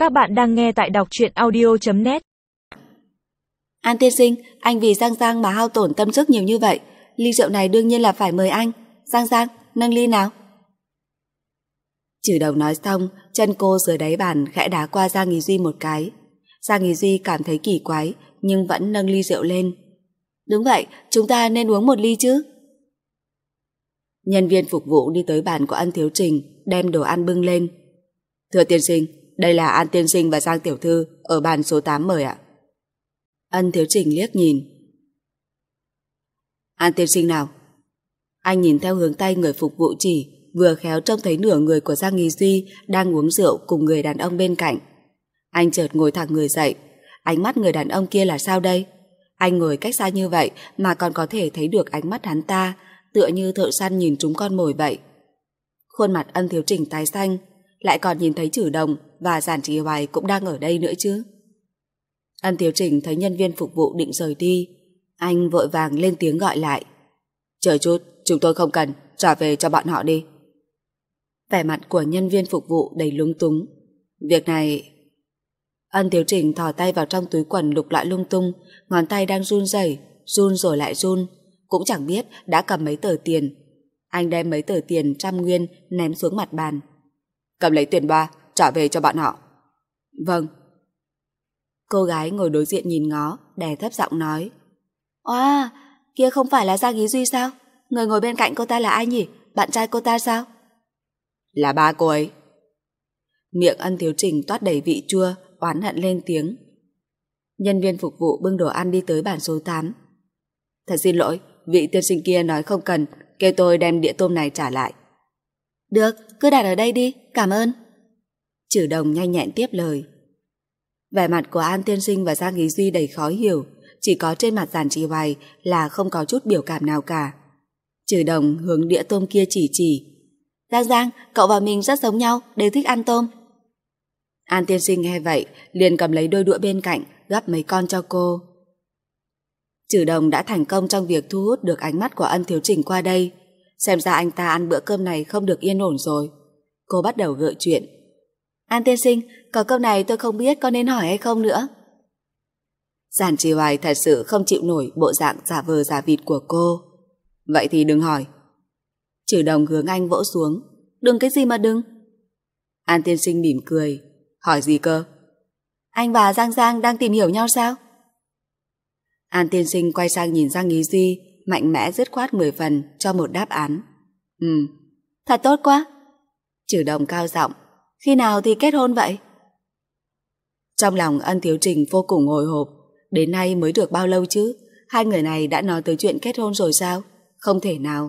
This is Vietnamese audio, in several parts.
Các bạn đang nghe tại đọc truyện audio.net. An tiên sinh, anh vì Giang Giang mà hao tổn tâm sức nhiều như vậy. Ly rượu này đương nhiên là phải mời anh. Giang Giang, nâng ly nào. Chử Đồng nói xong, chân cô dưới đáy bàn khẽ đá qua Giang Ý Duy một cái. Giang Ý Duy cảm thấy kỳ quái, nhưng vẫn nâng ly rượu lên. Đúng vậy, chúng ta nên uống một ly chứ. Nhân viên phục vụ đi tới bàn của Ân Thiếu Trình, đem đồ ăn bưng lên. Thưa tiên sinh, đây là An tiên sinh và Giang tiểu thư ở bàn số 8 mời ạ. Ân Thiếu Trình liếc nhìn. An tiên sinh nào? Anh nhìn theo hướng tay người phục vụ chỉ, vừa khéo trông thấy nửa người của Giang Ý Duy đang uống rượu cùng người đàn ông bên cạnh. Anh chợt ngồi thẳng người dậy. Ánh mắt người đàn ông kia là sao đây? Anh ngồi cách xa như vậy mà còn có thể thấy được ánh mắt hắn ta, tựa như thợ săn nhìn trúng con mồi vậy. Khuôn mặt Ân Thiếu Trình tái xanh, lại còn nhìn thấy Chử Đồng và Giản Trì Hoài cũng đang ở đây nữa chứ. Ân Thiếu Trình thấy nhân viên phục vụ định rời đi, anh vội vàng lên tiếng gọi lại. Chờ chút, chúng tôi không cần, trả về cho bọn họ đi. Vẻ mặt của nhân viên phục vụ đầy lúng túng. Việc này... Ân Thiếu Trình thò tay vào trong túi quần lục lọi lung tung, ngón tay đang run rẩy, run rồi lại run, cũng chẳng biết đã cầm mấy tờ tiền. Anh đem mấy tờ tiền 100 nguyên ném xuống mặt bàn. Cầm lấy tiền ba, trả về cho bọn họ. Vâng. Cô gái ngồi đối diện nhìn ngó, đè thấp giọng nói. Oa, kia không phải là Giang Ý Duy sao? Người ngồi bên cạnh cô ta là ai nhỉ? Bạn trai cô ta sao? Là ba cô ấy. Miệng Ân Thiếu Trình toát đầy vị chua, oán hận lên tiếng. Nhân viên phục vụ bưng đồ ăn đi tới bàn số 8. Thật xin lỗi, vị tiên sinh kia nói không cần, kêu tôi đem đĩa tôm này trả lại. Được, cứ đặt ở đây đi, cảm ơn. Chử Đồng nhanh nhẹn tiếp lời. Vẻ mặt của An tiên sinh và Giang Ý Duy đầy khó hiểu, chỉ có trên mặt Giản Trì Hoài là không có chút biểu cảm nào cả. Chử Đồng hướng đĩa tôm kia chỉ. Giang Giang, cậu và mình rất giống nhau, đều thích ăn tôm. An tiên sinh nghe vậy, liền cầm lấy đôi đũa bên cạnh, gắp mấy con cho cô. Chử Đồng đã thành công trong việc thu hút được ánh mắt của Ân Thiếu Trình qua đây. Xem ra anh ta ăn bữa cơm này không được yên ổn rồi. Cô bắt đầu gợi chuyện. An tiên sinh, có câu này tôi không biết có nên hỏi hay không nữa. Giản Trì Hoài thật sự không chịu nổi bộ dạng giả vờ giả vịt của cô. Vậy thì đừng hỏi. Chử Đồng hướng anh vỗ xuống. Đừng cái gì mà đừng. An tiên sinh mỉm cười. Hỏi gì cơ? Anh và Giang Giang đang tìm hiểu nhau sao? An tiên sinh quay sang nhìn Giang Ý Duy, mạnh mẽ dứt khoát 10 phần cho một đáp án. Thật tốt quá. Chử Đồng cao giọng. Khi nào thì kết hôn vậy? Trong lòng Ân Thiếu Trình vô cùng hồi hộp. Đến nay mới được bao lâu chứ? Hai người này đã nói tới chuyện kết hôn rồi sao? Không thể nào.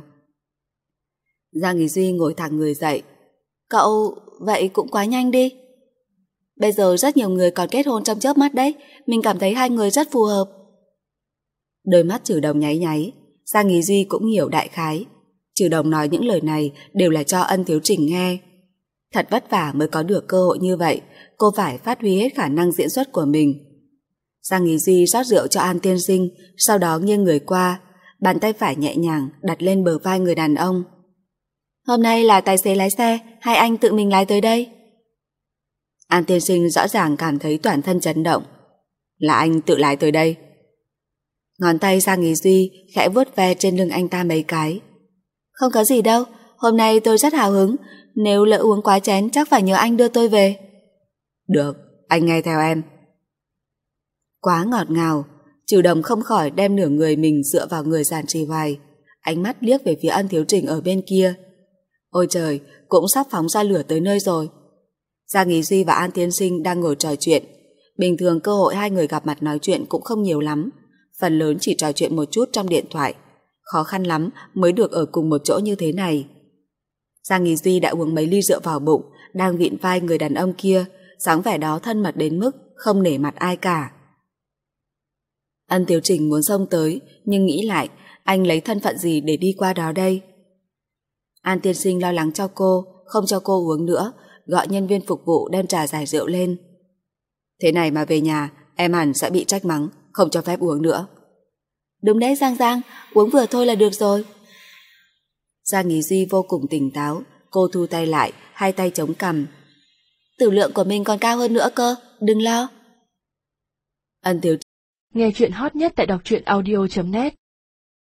Giang Ý Duy ngồi thẳng người dậy. Cậu, vậy cũng quá nhanh đi. Bây giờ rất nhiều người còn kết hôn trong chớp mắt đấy. Mình cảm thấy hai người rất phù hợp. Đôi mắt Chử Đồng nháy nháy. Giang Ý Duy cũng hiểu đại khái. Chử Đồng nói những lời này đều là cho Ân Thiếu Trình nghe. Thật vất vả mới có được cơ hội như vậy, cô phải phát huy hết khả năng diễn xuất của mình. Giang Ý Duy rót rượu cho An tiên sinh, sau đó nghiêng người qua, bàn tay phải nhẹ nhàng đặt lên bờ vai người đàn ông. Hôm nay là tài xế lái xe, hay anh tự mình lái tới đây? An tiên sinh rõ ràng cảm thấy toàn thân chấn động. Là anh tự lái tới đây. Ngón tay Giang Ý Duy khẽ vuốt ve trên lưng anh ta mấy cái. Không có gì đâu, hôm nay tôi rất hào hứng, nếu lỡ uống quá chén chắc phải nhờ anh đưa tôi về. Được, anh nghe theo em. Quá ngọt ngào, Chử Đồng không khỏi đem nửa người mình dựa vào người Giản Trì Hoài, ánh mắt liếc về phía Ân Thiếu Trình ở bên kia. Ôi trời, cũng sắp phóng ra lửa tới nơi rồi. Giang Ý Duy và An tiên sinh đang ngồi trò chuyện. Bình thường cơ hội hai người gặp mặt nói chuyện cũng không nhiều lắm, phần lớn chỉ trò chuyện một chút trong điện thoại. Khó khăn lắm mới được ở cùng một chỗ như thế này. Giang Ý Duy đã uống mấy ly rượu vào bụng, đang vịn vai người đàn ông kia, dáng vẻ đó thân mật đến mức không nể mặt ai cả. Ân Thiếu Trình muốn xông tới, nhưng nghĩ lại, anh lấy thân phận gì để đi qua đó đây? An tiên sinh lo lắng cho cô, không cho cô uống nữa, gọi nhân viên phục vụ đem trà giải rượu lên. Thế này mà về nhà, em hẳn sẽ bị trách mắng, không cho phép uống nữa. Đúng đấy Giang Giang, uống vừa thôi là được rồi. Giang Ý Duy vô cùng tỉnh táo, cô thu tay lại, hai tay chống cằm. tử lượng của mình còn cao hơn nữa cơ, đừng lo. Ân Thiếu nghe chuyện hot nhất tại đọc truyện audio.net